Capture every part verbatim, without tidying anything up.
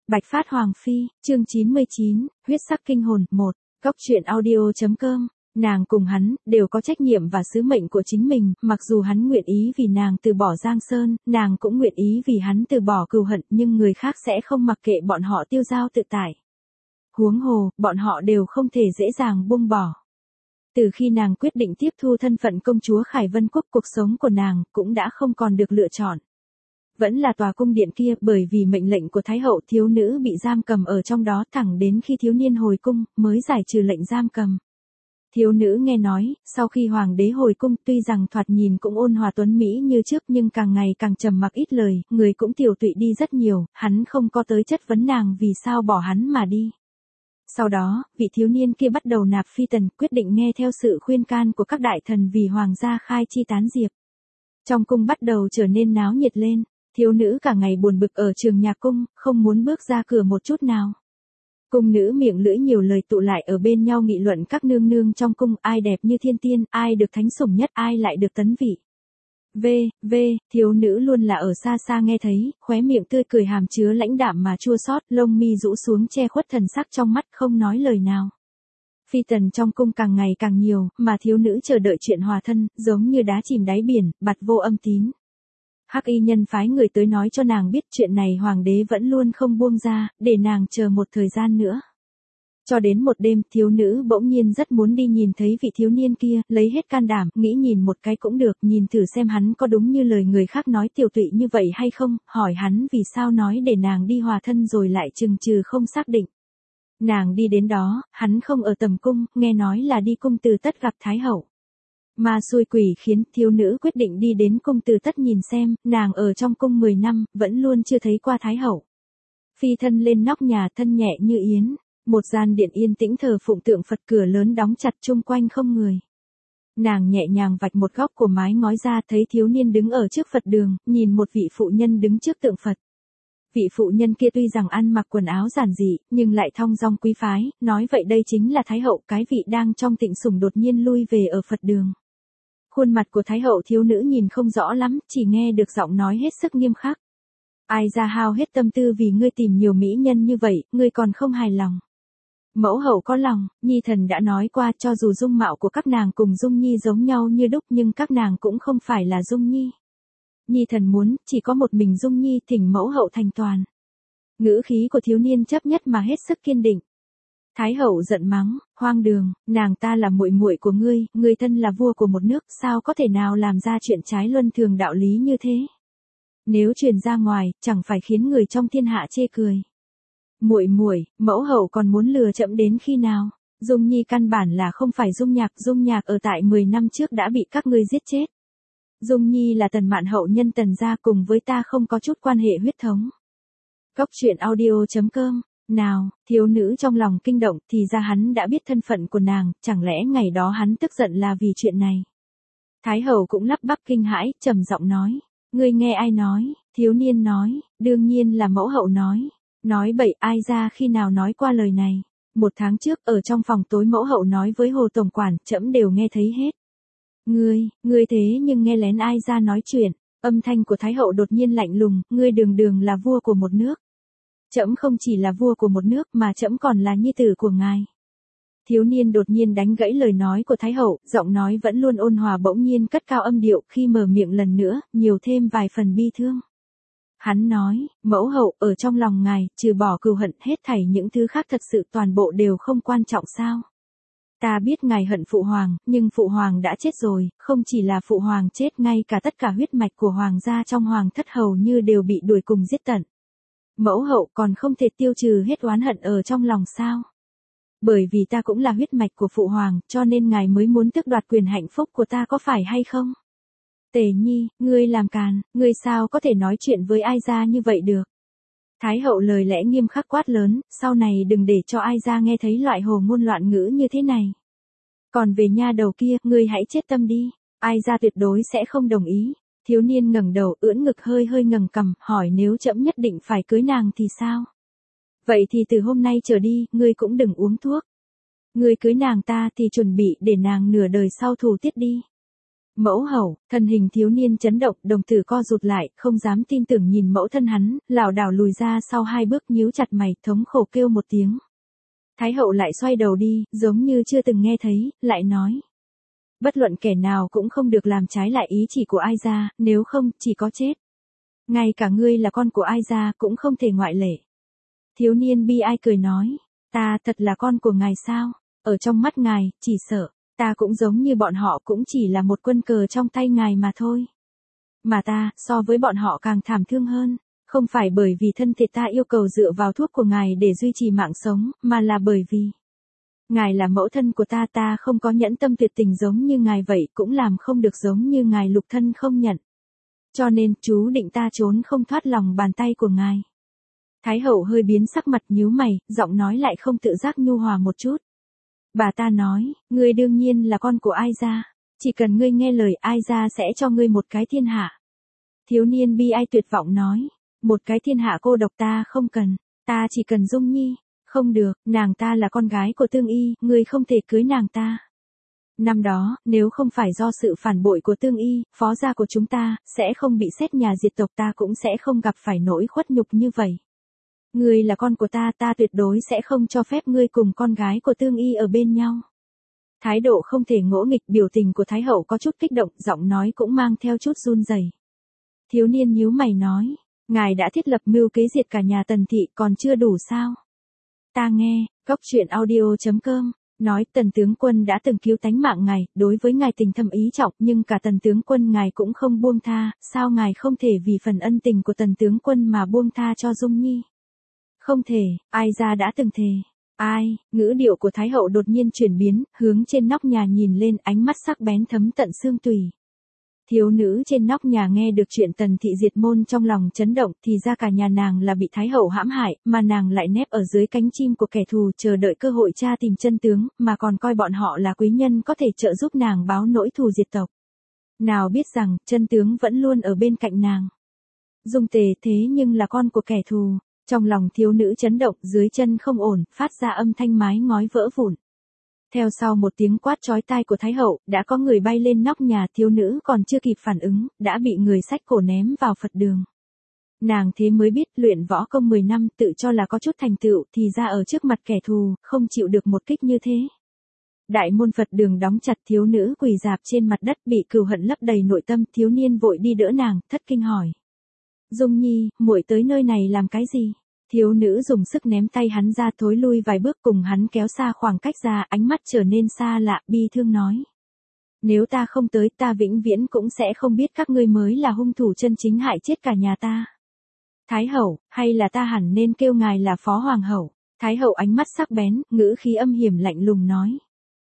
Bạch Phát Hoàng Phi, chương chín mươi chín, huyết sắc kinh hồn, một, Góc truyện audio.com, nàng cùng hắn, đều có trách nhiệm và sứ mệnh của chính mình, mặc dù hắn nguyện ý vì nàng từ bỏ Giang Sơn, nàng cũng nguyện ý vì hắn từ bỏ cừu hận, nhưng người khác sẽ không mặc kệ bọn họ tiêu dao tự tại. Huống hồ, bọn họ đều không thể dễ dàng buông bỏ. Từ khi nàng quyết định tiếp thu thân phận công chúa Khải Vân Quốc, cuộc sống của nàng cũng đã không còn được lựa chọn. Vẫn là tòa cung điện kia, bởi vì mệnh lệnh của Thái hậu, thiếu nữ bị giam cầm ở trong đó thẳng đến khi thiếu niên hồi cung, mới giải trừ lệnh giam cầm. Thiếu nữ nghe nói, sau khi hoàng đế hồi cung, tuy rằng thoạt nhìn cũng ôn hòa tuấn mỹ như trước nhưng càng ngày càng trầm mặc ít lời, người cũng tiểu tụy đi rất nhiều, hắn không có tới chất vấn nàng vì sao bỏ hắn mà đi. Sau đó, vị thiếu niên kia bắt đầu nạp phi tần, quyết định nghe theo sự khuyên can của các đại thần vì hoàng gia khai chi tán diệp. Trong cung bắt đầu trở nên náo nhiệt lên. Thiếu nữ cả ngày buồn bực ở trường nhạc cung, không muốn bước ra cửa một chút nào. Cung nữ miệng lưỡi nhiều lời tụ lại ở bên nhau nghị luận các nương nương trong cung, ai đẹp như thiên tiên, ai được thánh sủng nhất, ai lại được tấn vị. V, V, thiếu nữ luôn là ở xa xa nghe thấy, khóe miệng tươi cười hàm chứa lãnh đạm mà chua xót, lông mi rũ xuống che khuất thần sắc trong mắt, không nói lời nào. Phi tần trong cung càng ngày càng nhiều, mà thiếu nữ chờ đợi chuyện hòa thân, giống như đá chìm đáy biển, bặt vô âm tín. Hắc y nhân phái người tới nói cho nàng biết chuyện này hoàng đế vẫn luôn không buông ra, để nàng chờ một thời gian nữa. Cho đến một đêm, thiếu nữ bỗng nhiên rất muốn đi nhìn thấy vị thiếu niên kia, lấy hết can đảm, nghĩ nhìn một cái cũng được, nhìn thử xem hắn có đúng như lời người khác nói tiểu tụy như vậy hay không, hỏi hắn vì sao nói để nàng đi hòa thân rồi lại chừng chừ không xác định. Nàng đi đến đó, hắn không ở tầm cung, nghe nói là đi cung Từ Tất gặp Thái hậu. Mà xui quỷ khiến thiếu nữ quyết định đi đến cung Từ Tất nhìn xem, nàng ở trong cung mười năm, vẫn luôn chưa thấy qua Thái hậu. Phi thân lên nóc nhà, thân nhẹ như yến, một gian điện yên tĩnh thờ phụng tượng Phật, cửa lớn đóng chặt, chung quanh không người. Nàng nhẹ nhàng vạch một góc của mái ngói ra, thấy thiếu niên đứng ở trước Phật đường, nhìn một vị phụ nhân đứng trước tượng Phật. Vị phụ nhân kia tuy rằng ăn mặc quần áo giản dị, nhưng lại thong dong quý phái, nói vậy đây chính là Thái hậu, cái vị đang trong tịnh sủng đột nhiên lui về ở Phật đường. Khuôn mặt của Thái hậu thiếu nữ nhìn không rõ lắm, chỉ nghe được giọng nói hết sức nghiêm khắc. Ai ra hao hết tâm tư vì ngươi tìm nhiều mỹ nhân như vậy, ngươi còn không hài lòng. Mẫu hậu có lòng, Nhi thần đã nói qua, cho dù dung mạo của các nàng cùng Dung Nhi giống nhau như đúc nhưng các nàng cũng không phải là Dung Nhi. Nhi thần muốn, chỉ có một mình Dung Nhi, thỉnh mẫu hậu thành toàn. Ngữ khí của thiếu niên chấp nhất mà hết sức kiên định. Thái hậu giận mắng, hoang đường, nàng ta là muội muội của ngươi, ngươi thân là vua của một nước, sao có thể nào làm ra chuyện trái luân thường đạo lý như thế? Nếu truyền ra ngoài, chẳng phải khiến người trong thiên hạ chê cười. Muội muội, mẫu hậu còn muốn lừa trẫm đến khi nào? Dung Nhi căn bản là không phải Dung Nhạc, Dung Nhạc ở tại mười năm trước đã bị các ngươi giết chết. Dung Nhi là Tần Mạn hậu nhân Tần gia, cùng với ta không có chút quan hệ huyết thống. Góc truyện audio.com. Nào, thiếu nữ trong lòng kinh động, thì ra hắn đã biết thân phận của nàng, chẳng lẽ ngày đó hắn tức giận là vì chuyện này. Thái hậu cũng lắp bắp kinh hãi, trầm giọng nói, ngươi nghe ai nói? Thiếu niên nói, đương nhiên là mẫu hậu nói. Nói bậy, ai ra khi nào nói qua lời này? Một tháng trước, ở trong phòng tối mẫu hậu nói với Hồ tổng quản, trẫm đều nghe thấy hết. Ngươi, ngươi thế nhưng nghe lén ai ra nói chuyện? Âm thanh của Thái hậu đột nhiên lạnh lùng, ngươi đường đường là vua của một nước. Trẫm không chỉ là vua của một nước mà trẫm còn là nhi tử của ngài. Thiếu niên đột nhiên đánh gãy lời nói của Thái hậu, giọng nói vẫn luôn ôn hòa bỗng nhiên cất cao âm điệu, khi mở miệng lần nữa, nhiều thêm vài phần bi thương. Hắn nói, mẫu hậu, ở trong lòng ngài, trừ bỏ cừu hận, hết thảy những thứ khác thật sự toàn bộ đều không quan trọng sao? Ta biết ngài hận phụ hoàng, nhưng phụ hoàng đã chết rồi, không chỉ là phụ hoàng chết, ngay cả tất cả huyết mạch của hoàng gia trong hoàng thất hầu như đều bị đuổi cùng giết tận. Mẫu hậu còn không thể tiêu trừ hết oán hận ở trong lòng sao? Bởi vì ta cũng là huyết mạch của phụ hoàng, cho nên ngài mới muốn tước đoạt quyền hạnh phúc của ta, có phải hay không? Tề Nhi, ngươi làm càn, ngươi sao có thể nói chuyện với ai ra như vậy được? Thái hậu lời lẽ nghiêm khắc quát lớn, sau này đừng để cho ai ra nghe thấy loại hồ ngôn loạn ngữ như thế này. Còn về nha đầu kia, ngươi hãy chết tâm đi, ai ra tuyệt đối sẽ không đồng ý. Thiếu niên ngẩng đầu, ưỡn ngực hơi hơi ngẩng cằm, hỏi nếu trẫm nhất định phải cưới nàng thì sao? Vậy thì từ hôm nay trở đi, ngươi cũng đừng uống thuốc. Ngươi cưới nàng ta thì chuẩn bị để nàng nửa đời sau thù tiết đi. Mẫu hậu, thân hình thiếu niên chấn động, đồng tử co rụt lại, không dám tin tưởng nhìn mẫu thân hắn, lảo đảo lùi ra sau hai bước nhíu chặt mày, thống khổ kêu một tiếng. Thái hậu lại xoay đầu đi, giống như chưa từng nghe thấy, lại nói. Bất luận kẻ nào cũng không được làm trái lại ý chỉ của ai ra, nếu không, chỉ có chết. Ngay cả ngươi là con của ai ra cũng không thể ngoại lệ. Thiếu niên bi ai cười nói, ta thật là con của ngài sao, ở trong mắt ngài, chỉ sợ, ta cũng giống như bọn họ cũng chỉ là một quân cờ trong tay ngài mà thôi. Mà ta, so với bọn họ càng thảm thương hơn, không phải bởi vì thân thể ta yêu cầu dựa vào thuốc của ngài để duy trì mạng sống, mà là bởi vì ngài là mẫu thân của ta, ta không có nhẫn tâm tuyệt tình giống như ngài vậy, cũng làm không được giống như ngài lục thân không nhận. Cho nên, chú định ta trốn không thoát lòng bàn tay của ngài. Thái hậu hơi biến sắc mặt nhíu mày, giọng nói lại không tự giác nhu hòa một chút. Bà ta nói, ngươi đương nhiên là con của ai ra, chỉ cần ngươi nghe lời ai ra sẽ cho ngươi một cái thiên hạ. Thiếu niên bi ai tuyệt vọng nói, một cái thiên hạ cô độc ta không cần, ta chỉ cần Dung Nhi. Không được, nàng ta là con gái của Tương Y, ngươi không thể cưới nàng ta. Năm đó, nếu không phải do sự phản bội của Tương Y, phó gia của chúng ta, sẽ không bị xét nhà diệt tộc, ta cũng sẽ không gặp phải nỗi khuất nhục như vậy. Ngươi là con của ta, ta tuyệt đối sẽ không cho phép ngươi cùng con gái của Tương Y ở bên nhau. Thái độ không thể ngỗ nghịch, biểu tình của Thái hậu có chút kích động, giọng nói cũng mang theo chút run rẩy. Thiếu niên nhíu mày nói, ngài đã thiết lập mưu kế diệt cả nhà Tần thị, còn chưa đủ sao? Ta nghe, Cốc truyện audio chấm com, nói Tần tướng quân đã từng cứu tánh mạng ngài, đối với ngài tình thâm ý trọng, nhưng cả Tần tướng quân ngài cũng không buông tha, sao ngài không thể vì phần ân tình của Tần tướng quân mà buông tha cho Dung Nhi? Không thể, ai ra đã từng thề. Ai, ngữ điệu của Thái hậu đột nhiên chuyển biến, hướng trên nóc nhà nhìn lên, ánh mắt sắc bén thấm tận xương tủy. Thiếu nữ trên nóc nhà nghe được chuyện Tần thị diệt môn trong lòng chấn động, thì ra cả nhà nàng là bị Thái hậu hãm hại, mà nàng lại nép ở dưới cánh chim của kẻ thù chờ đợi cơ hội tra tìm chân tướng, mà còn coi bọn họ là quý nhân có thể trợ giúp nàng báo nỗi thù diệt tộc. Nào biết rằng, chân tướng vẫn luôn ở bên cạnh nàng. Dung Tề thế nhưng là con của kẻ thù, trong lòng thiếu nữ chấn động, dưới chân không ổn, phát ra âm thanh mái ngói vỡ vụn. Theo sau một tiếng quát chói tai của Thái hậu, đã có người bay lên nóc nhà, thiếu nữ còn chưa kịp phản ứng, đã bị người xách cổ ném vào Phật đường. Nàng thế mới biết, luyện võ công mười năm, tự cho là có chút thành tựu, thì ra ở trước mặt kẻ thù, không chịu được một kích như thế. Đại môn Phật đường đóng chặt, thiếu nữ quỳ rạp trên mặt đất, bị cừu hận lấp đầy nội tâm, thiếu niên vội đi đỡ nàng, thất kinh hỏi. Dung Nhi, muội tới nơi này làm cái gì? Thiếu nữ dùng sức ném tay hắn ra, thối lui vài bước, cùng hắn kéo xa khoảng cách ra, ánh mắt trở nên xa lạ, bi thương nói. Nếu ta không tới, ta vĩnh viễn cũng sẽ không biết các ngươi mới là hung thủ chân chính hại chết cả nhà ta. Thái hậu, hay là ta hẳn nên kêu ngài là phó hoàng hậu? Thái hậu ánh mắt sắc bén, ngữ khí âm hiểm lạnh lùng nói.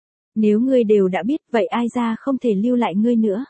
Nếu ngươi đều đã biết, vậy ai ra không thể lưu lại ngươi nữa?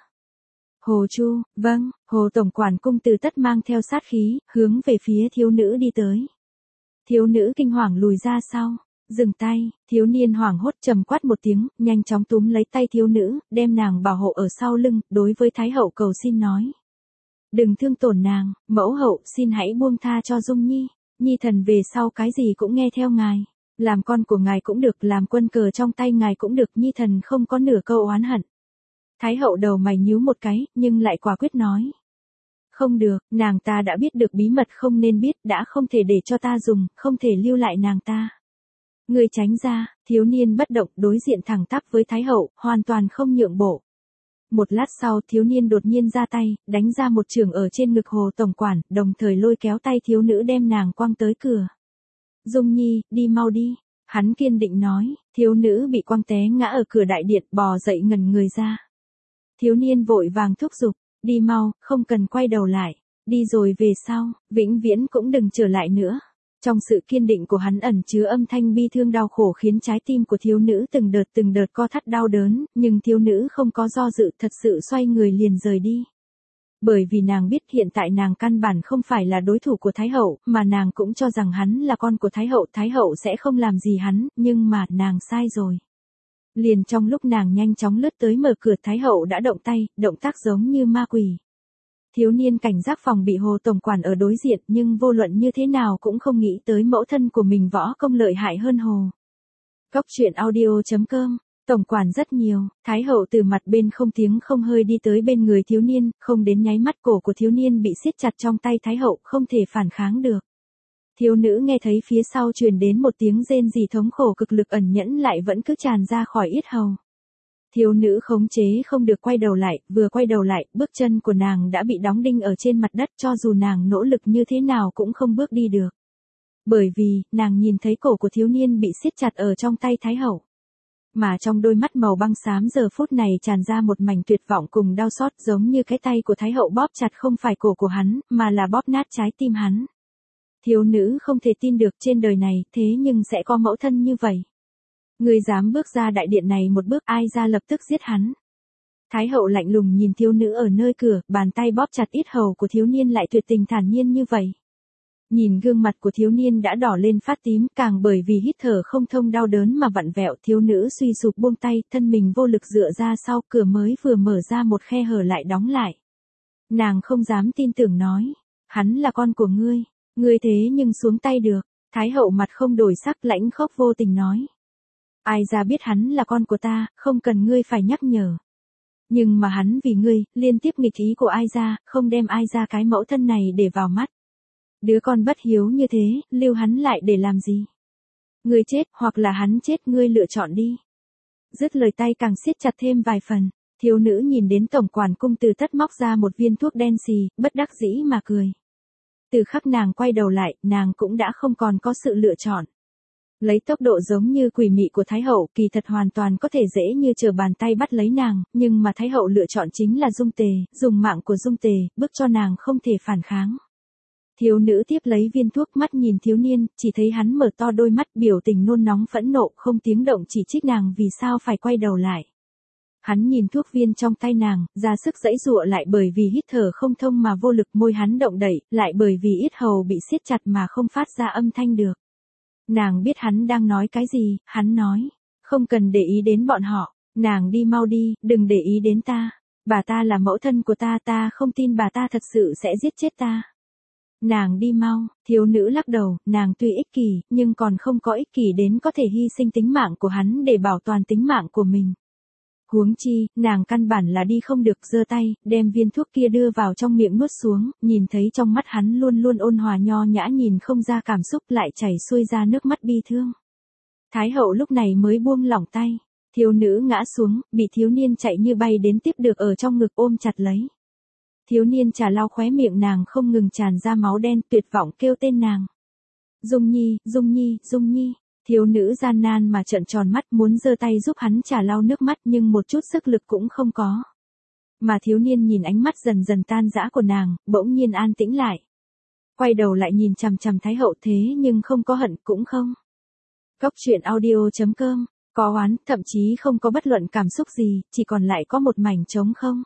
Hồ Chu, vâng, Hồ Tổng quản cung từ tất mang theo sát khí, hướng về phía thiếu nữ đi tới. Thiếu nữ kinh hoàng lùi ra sau, dừng tay, thiếu niên hoảng hốt trầm quát một tiếng, nhanh chóng túm lấy tay thiếu nữ, đem nàng bảo hộ ở sau lưng, đối với Thái hậu cầu xin nói. Đừng thương tổn nàng, mẫu hậu xin hãy buông tha cho Dung Nhi, Nhi thần về sau cái gì cũng nghe theo ngài, làm con của ngài cũng được, làm quân cờ trong tay ngài cũng được, Nhi thần không có nửa câu oán hận. Thái hậu đầu mày nhíu một cái, nhưng lại quả quyết nói. Không được, nàng ta đã biết được bí mật không nên biết, đã không thể để cho ta dùng, không thể lưu lại nàng ta. Người tránh ra, thiếu niên bất động, đối diện thẳng tắp với Thái hậu, hoàn toàn không nhượng bộ. Một lát sau, thiếu niên đột nhiên ra tay, đánh ra một chưởng ở trên ngực Hồ Tổng quản, đồng thời lôi kéo tay thiếu nữ đem nàng quăng tới cửa. Dung Nhi, đi mau đi. Hắn kiên định nói, thiếu nữ bị quăng té ngã ở cửa đại điện, bò dậy ngẩn người ra. Thiếu niên vội vàng thúc giục, đi mau, không cần quay đầu lại, đi rồi về sau, vĩnh viễn cũng đừng trở lại nữa. Trong sự kiên định của hắn ẩn chứa âm thanh bi thương đau khổ khiến trái tim của thiếu nữ từng đợt từng đợt co thắt đau đớn, nhưng thiếu nữ không có do dự, thật sự xoay người liền rời đi. Bởi vì nàng biết hiện tại nàng căn bản không phải là đối thủ của Thái hậu, mà nàng cũng cho rằng hắn là con của Thái hậu, Thái hậu sẽ không làm gì hắn, nhưng mà nàng sai rồi. Liền trong lúc nàng nhanh chóng lướt tới mở cửa, Thái hậu đã động tay, động tác giống như ma quỷ. Thiếu niên cảnh giác phòng bị Hồ Tổng quản ở đối diện, nhưng vô luận như thế nào cũng không nghĩ tới mẫu thân của mình võ công lợi hại hơn Hồ. Cốc truyện audio chấm com Tổng quản rất nhiều, Thái hậu từ mặt bên không tiếng không hơi đi tới bên người thiếu niên, không đến nháy mắt cổ của thiếu niên bị siết chặt trong tay Thái hậu, không thể phản kháng được. Thiếu nữ nghe thấy phía sau truyền đến một tiếng rên rỉ thống khổ cực lực ẩn nhẫn lại vẫn cứ tràn ra khỏi yết hầu. Thiếu nữ khống chế không được quay đầu lại, vừa quay đầu lại, bước chân của nàng đã bị đóng đinh ở trên mặt đất cho dù nàng nỗ lực như thế nào cũng không bước đi được. Bởi vì, nàng nhìn thấy cổ của thiếu niên bị siết chặt ở trong tay Thái hậu. Mà trong đôi mắt màu băng xám giờ phút này tràn ra một mảnh tuyệt vọng cùng đau xót giống như cái tay của Thái hậu bóp chặt không phải cổ của hắn, mà là bóp nát trái tim hắn. Thiếu nữ không thể tin được trên đời này thế nhưng sẽ có mẫu thân như vậy. Người dám bước ra đại điện này một bước ai ra lập tức giết hắn. Thái hậu lạnh lùng nhìn thiếu nữ ở nơi cửa, bàn tay bóp chặt yết hầu của thiếu niên lại tuyệt tình thản nhiên như vậy. Nhìn gương mặt của thiếu niên đã đỏ lên phát tím, càng bởi vì hít thở không thông đau đớn mà vặn vẹo, thiếu nữ suy sụp buông tay, thân mình vô lực dựa ra sau, cửa mới vừa mở ra một khe hở lại đóng lại. Nàng không dám tin tưởng nói, hắn là con của ngươi, ngươi thế nhưng xuống tay được. Thái hậu mặt không đổi sắc lãnh khốc vô tình nói. Ai ra biết hắn là con của ta, không cần ngươi phải nhắc nhở. Nhưng mà hắn vì ngươi, liên tiếp nghịch ý của ai ra, không đem ai ra cái mẫu thân này để vào mắt. Đứa con bất hiếu như thế, lưu hắn lại để làm gì? Ngươi chết, hoặc là hắn chết, ngươi lựa chọn đi. Dứt lời tay càng siết chặt thêm vài phần, thiếu nữ nhìn đến tổng quản cung từ tất móc ra một viên thuốc đen xì, bất đắc dĩ mà cười. Từ khắc nàng quay đầu lại, nàng cũng đã không còn có sự lựa chọn. Lấy tốc độ giống như quỷ mị của Thái hậu, kỳ thật hoàn toàn có thể dễ như trở bàn tay bắt lấy nàng, nhưng mà Thái hậu lựa chọn chính là Dung Tề, dùng mạng của Dung Tề, bức cho nàng không thể phản kháng. Thiếu nữ tiếp lấy viên thuốc, mắt nhìn thiếu niên, chỉ thấy hắn mở to đôi mắt, biểu tình nôn nóng phẫn nộ, không tiếng động chỉ trích nàng vì sao phải quay đầu lại. Hắn nhìn thuốc viên trong tay nàng, ra sức giãy giụa lại bởi vì hít thở không thông mà vô lực, môi hắn động đậy, lại bởi vì yết hầu bị siết chặt mà không phát ra âm thanh được. Nàng biết hắn đang nói cái gì, hắn nói, không cần để ý đến bọn họ, nàng đi mau đi, đừng để ý đến ta, bà ta là mẫu thân của ta, ta không tin bà ta thật sự sẽ giết chết ta. Nàng đi mau, thiếu nữ lắc đầu, nàng tuy ích kỷ, nhưng còn không có ích kỷ đến có thể hy sinh tính mạng của hắn để bảo toàn tính mạng của mình. Huống chi, nàng căn bản là đi không được, giơ tay, đem viên thuốc kia đưa vào trong miệng nuốt xuống, nhìn thấy trong mắt hắn luôn luôn ôn hòa nho nhã nhìn không ra cảm xúc lại chảy xuôi ra nước mắt bi thương. Thái hậu lúc này mới buông lỏng tay, thiếu nữ ngã xuống, bị thiếu niên chạy như bay đến tiếp được ở trong ngực ôm chặt lấy. Thiếu niên trà lau khóe miệng nàng không ngừng tràn ra máu đen, tuyệt vọng kêu tên nàng. Dung Nhi, Dung Nhi, Dung Nhi. Thiếu nữ gian nan mà trợn tròn mắt muốn giơ tay giúp hắn trà lau nước mắt nhưng một chút sức lực cũng không có. Mà thiếu niên nhìn ánh mắt dần dần tan rã của nàng, bỗng nhiên an tĩnh lại. Quay đầu lại nhìn chằm chằm Thái hậu thế nhưng không có hận cũng không. Cốc truyện audio chấm com, có oán, thậm chí không có bất luận cảm xúc gì, chỉ còn lại có một mảnh trống không.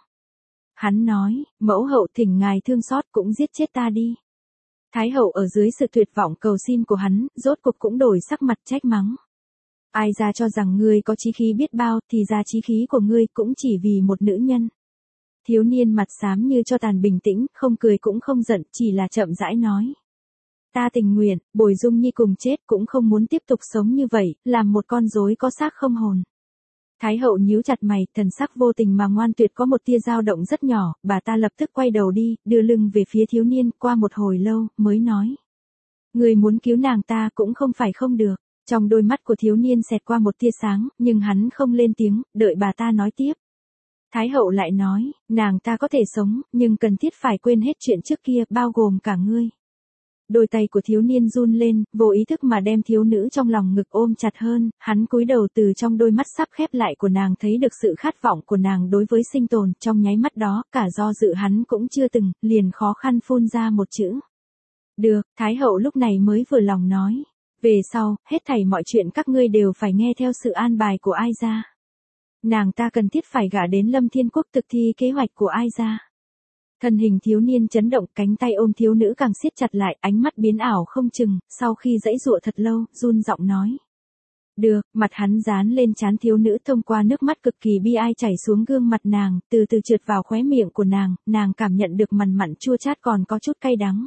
Hắn nói, mẫu hậu thỉnh ngài thương xót cũng giết chết ta đi. Thái hậu ở dưới sự tuyệt vọng cầu xin của hắn, rốt cuộc cũng đổi sắc mặt trách mắng. Ai ra cho rằng ngươi có chí khí biết bao, thì ra chí khí của ngươi cũng chỉ vì một nữ nhân. Thiếu niên mặt xám như cho tàn bình tĩnh, không cười cũng không giận, chỉ là chậm rãi nói. Ta tình nguyện, bồi Dung Nhi cùng chết cũng không muốn tiếp tục sống như vậy, làm một con rối có xác không hồn. Thái hậu nhíu chặt mày, thần sắc vô tình mà ngoan tuyệt có một tia dao động rất nhỏ, bà ta lập tức quay đầu đi, đưa lưng về phía thiếu niên, qua một hồi lâu, mới nói. Người muốn cứu nàng ta cũng không phải không được. Trong đôi mắt của thiếu niên xẹt qua một tia sáng, nhưng hắn không lên tiếng, đợi bà ta nói tiếp. Thái hậu lại nói, nàng ta có thể sống, nhưng cần thiết phải quên hết chuyện trước kia, bao gồm cả ngươi. Đôi tay của thiếu niên run lên, vô ý thức mà đem thiếu nữ trong lòng ngực ôm chặt hơn, hắn cúi đầu từ trong đôi mắt sắp khép lại của nàng thấy được sự khát vọng của nàng đối với sinh tồn, trong nháy mắt đó, cả do dự hắn cũng chưa từng, liền khó khăn phun ra một chữ. Được, Thái hậu lúc này mới vừa lòng nói, về sau, hết thảy mọi chuyện các ngươi đều phải nghe theo sự an bài của ai ra. Nàng ta cần thiết phải gả đến Lâm Thiên Quốc thực thi kế hoạch của ai ra. Thân hình thiếu niên chấn động, cánh tay ôm thiếu nữ càng siết chặt lại, ánh mắt biến ảo không chừng, sau khi giãy giụa thật lâu, run giọng nói. Được, mặt hắn dán lên trán thiếu nữ thông qua nước mắt cực kỳ bi ai chảy xuống gương mặt nàng, từ từ trượt vào khóe miệng của nàng, nàng cảm nhận được mằn mặn chua chát còn có chút cay đắng.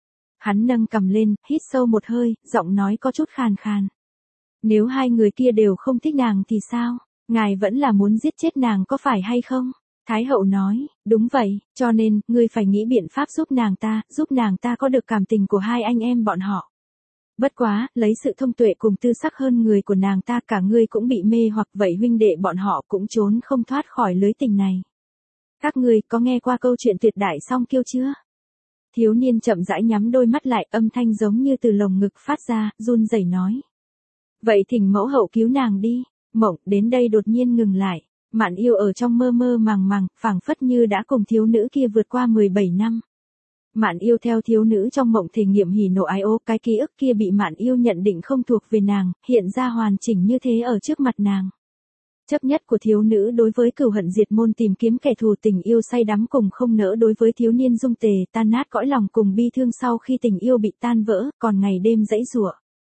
Hắn nâng cằm lên, hít sâu một hơi, giọng nói có chút khàn khàn. Nếu hai người kia đều không thích nàng thì sao? Ngài vẫn là muốn giết chết nàng có phải hay không? Thái hậu nói, đúng vậy, cho nên, ngươi phải nghĩ biện pháp giúp nàng ta, giúp nàng ta có được cảm tình của hai anh em bọn họ. Bất quá, lấy sự thông tuệ cùng tư sắc hơn người của nàng ta cả ngươi cũng bị mê hoặc vậy huynh đệ bọn họ cũng trốn không thoát khỏi lưới tình này. Các ngươi có nghe qua câu chuyện tuyệt đại song kiêu chưa? Thiếu niên chậm rãi nhắm đôi mắt lại, âm thanh giống như từ lồng ngực phát ra, run rẩy nói. Vậy thỉnh mẫu hậu cứu nàng đi. Mộng đến đây đột nhiên ngừng lại. Mạn Yêu ở trong mơ mơ màng màng, phảng phất như đã cùng thiếu nữ kia vượt qua mười bảy năm. Mạn Yêu theo thiếu nữ trong mộng thể nghiệm hỉ nộ ái ố, cái ký ức kia bị Mạn Yêu nhận định không thuộc về nàng, hiện ra hoàn chỉnh như thế ở trước mặt nàng. Chấp nhất của thiếu nữ đối với cửu hận diệt môn tìm kiếm kẻ thù, tình yêu say đắm cùng không nỡ đối với thiếu niên dung tề, tan nát cõi lòng cùng bi thương sau khi tình yêu bị tan vỡ, còn ngày đêm dãy giụa.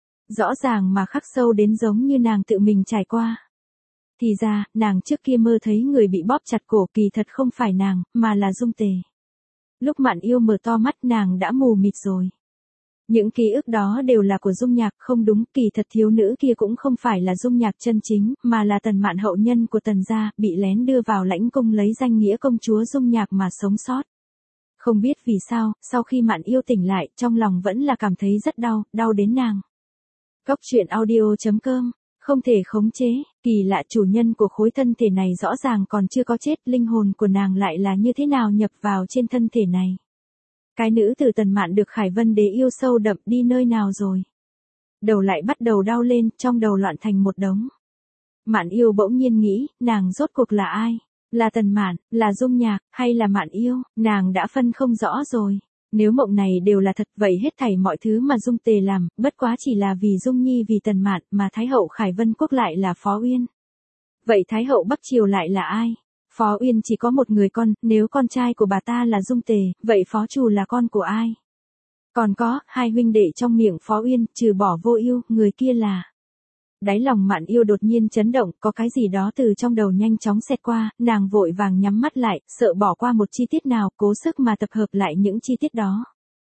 Rõ ràng mà khắc sâu đến giống như nàng tự mình trải qua. Thì ra, nàng trước kia mơ thấy người bị bóp chặt cổ kỳ thật không phải nàng, mà là dung tề. Lúc Mạn Yêu mở to mắt nàng đã mù mịt rồi. Những ký ức đó đều là của Dung Nhạc, không đúng, kỳ thật thiếu nữ kia cũng không phải là Dung Nhạc chân chính, mà là Tần Mạn hậu nhân của Tần gia, bị lén đưa vào lãnh cung lấy danh nghĩa công chúa Dung Nhạc mà sống sót. Không biết vì sao, sau khi Mạn Yêu tỉnh lại, trong lòng vẫn là cảm thấy rất đau, đau đến nàng. Góc truyện audio chấm com, không thể khống chế, kỳ lạ chủ nhân của khối thân thể này rõ ràng còn chưa có chết, linh hồn của nàng lại là như thế nào nhập vào trên thân thể này. Cái nữ tử Tần Mạn được Khải Vân Đế yêu sâu đậm đi nơi nào rồi? Đầu lại bắt đầu đau lên, trong đầu loạn thành một đống. Mạn Yêu bỗng nhiên nghĩ, nàng rốt cuộc là ai? Là Tần Mạn, là Dung Nhạc, hay là Mạn Yêu? Nàng đã phân không rõ rồi. Nếu mộng này đều là thật, vậy hết thảy mọi thứ mà Dung Tề làm, bất quá chỉ là vì Dung Nhi vì Tần Mạn, mà Thái hậu Khải Vân Quốc lại là Phó Uyên. Vậy Thái hậu Bắc Triều lại là ai? Phó Uyên chỉ có một người con, nếu con trai của bà ta là Dung Tề, vậy Phó Trù là con của ai? Còn có, hai huynh đệ trong miệng Phó Uyên, trừ bỏ Vô Ưu, người kia là... Đáy lòng Mạn Yêu đột nhiên chấn động, có cái gì đó từ trong đầu nhanh chóng xẹt qua, nàng vội vàng nhắm mắt lại, sợ bỏ qua một chi tiết nào, cố sức mà tập hợp lại những chi tiết đó.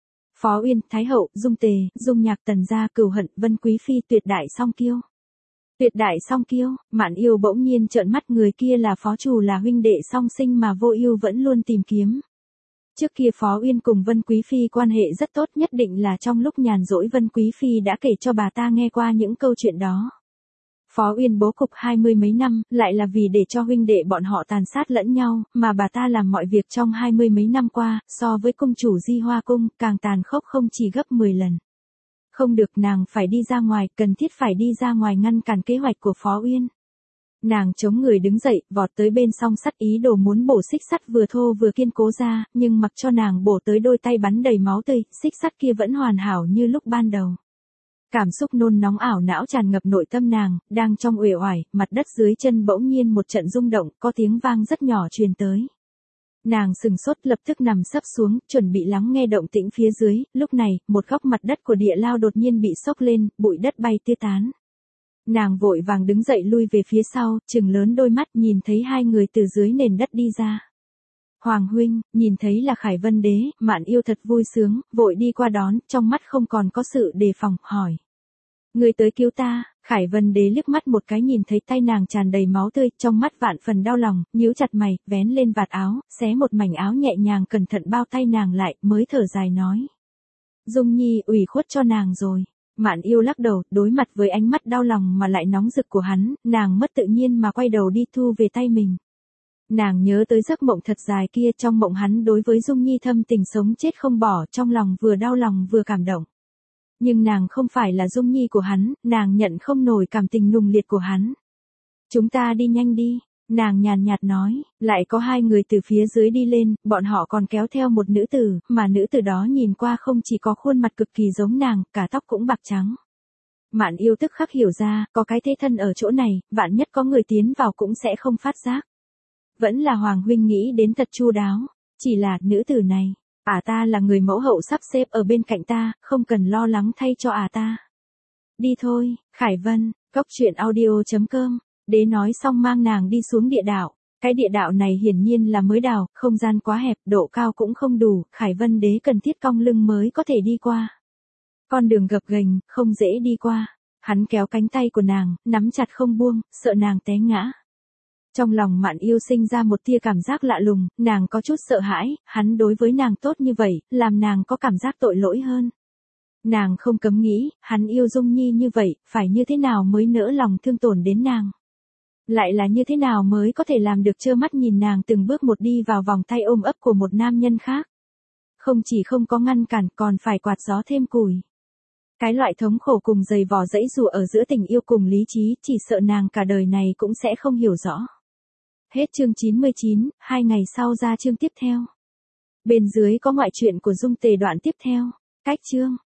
Phó Uyên, Thái hậu, Dung Tề, Dung Nhạc, Tần gia, Cửu Hận, Vân Quý phi, tuyệt đại song kiêu. Tuyệt đại song kiêu, Mạn Yêu bỗng nhiên trợn mắt, người kia là Phó Trù, là huynh đệ song sinh mà Vô Ưu vẫn luôn tìm kiếm. Trước kia Phó Uyên cùng Vân Quý phi quan hệ rất tốt, nhất định là trong lúc nhàn rỗi Vân Quý phi đã kể cho bà ta nghe qua những câu chuyện đó. Phó Uyên bố cục hai mươi mấy năm, lại là vì để cho huynh đệ bọn họ tàn sát lẫn nhau, mà bà ta làm mọi việc trong hai mươi mấy năm qua, so với cung chủ Di Hoa cung, càng tàn khốc không chỉ gấp mười lần. Không được, nàng phải đi ra ngoài, cần thiết phải đi ra ngoài ngăn cản kế hoạch của Phó Uyên. Nàng chống người đứng dậy, vọt tới bên song sắt, ý đồ muốn bổ xích sắt vừa thô vừa kiên cố ra, nhưng mặc cho nàng bổ tới đôi tay bắn đầy máu tươi, xích sắt kia vẫn hoàn hảo như lúc ban đầu. Cảm xúc nôn nóng ảo não tràn ngập nội tâm nàng, đang trong uể oải, mặt đất dưới chân bỗng nhiên một trận rung động, có tiếng vang rất nhỏ truyền tới. Nàng sừng sốt, lập tức nằm sấp xuống, chuẩn bị lắng nghe động tĩnh phía dưới, lúc này, một góc mặt đất của địa lao đột nhiên bị xốc lên, bụi đất bay tứ tán. Nàng vội vàng đứng dậy lui về phía sau, trừng lớn đôi mắt, nhìn thấy hai người từ dưới nền đất đi ra. Hoàng huynh, nhìn thấy là Khải Vân Đế, Mạn Yêu thật vui sướng, vội đi qua đón, trong mắt không còn có sự đề phòng, hỏi. Người tới cứu ta, Khải Vân Đế liếc mắt một cái nhìn thấy tay nàng tràn đầy máu tươi, trong mắt vạn phần đau lòng, nhíu chặt mày, vén lên vạt áo, xé một mảnh áo nhẹ nhàng cẩn thận bao tay nàng lại, mới thở dài nói. Dung Nhi ủy khuất cho nàng rồi. Mạn Yêu lắc đầu, đối mặt với ánh mắt đau lòng mà lại nóng rực của hắn, nàng mất tự nhiên mà quay đầu đi thu về tay mình. Nàng nhớ tới giấc mộng thật dài kia, trong mộng hắn đối với Dung Nhi thâm tình sống chết không bỏ, trong lòng vừa đau lòng vừa cảm động. Nhưng nàng không phải là Dung Nhi của hắn, nàng nhận không nổi cảm tình nùng liệt của hắn. Chúng ta đi nhanh đi, nàng nhàn nhạt nói, lại có hai người từ phía dưới đi lên, bọn họ còn kéo theo một nữ tử, mà nữ tử đó nhìn qua không chỉ có khuôn mặt cực kỳ giống nàng, cả tóc cũng bạc trắng. Mạn Yêu tức khắc hiểu ra, có cái thế thân ở chỗ này, vạn nhất có người tiến vào cũng sẽ không phát giác. Vẫn là Hoàng huynh nghĩ đến thật chu đáo, chỉ là nữ tử này, ả ta là người mẫu hậu sắp xếp ở bên cạnh ta, không cần lo lắng thay cho ả ta. Đi thôi, Khải Vân, góc truyện audio chấm com, Đế nói xong mang nàng đi xuống địa đạo. Cái địa đạo này hiển nhiên là mới đào, không gian quá hẹp, độ cao cũng không đủ, Khải Vân Đế cần thiết cong lưng mới có thể đi qua. Con đường gập ghềnh, không dễ đi qua. Hắn kéo cánh tay của nàng, nắm chặt không buông, sợ nàng té ngã. Trong lòng Mạn Yêu sinh ra một tia cảm giác lạ lùng, nàng có chút sợ hãi, hắn đối với nàng tốt như vậy, làm nàng có cảm giác tội lỗi hơn. Nàng không cấm nghĩ, hắn yêu Dung Nhi như vậy, phải như thế nào mới nỡ lòng thương tổn đến nàng. Lại là như thế nào mới có thể làm được trơ mắt nhìn nàng từng bước một đi vào vòng tay ôm ấp của một nam nhân khác. Không chỉ không có ngăn cản còn phải quạt gió thêm củi. Cái loại thống khổ cùng dày vò dẫy dụa ở giữa tình yêu cùng lý trí, chỉ sợ nàng cả đời này cũng sẽ không hiểu rõ. Hết chương chín mươi chín, hai ngày sau ra chương tiếp theo. Bên dưới có ngoại truyện của Dung Tề đoạn tiếp theo. Cách chương.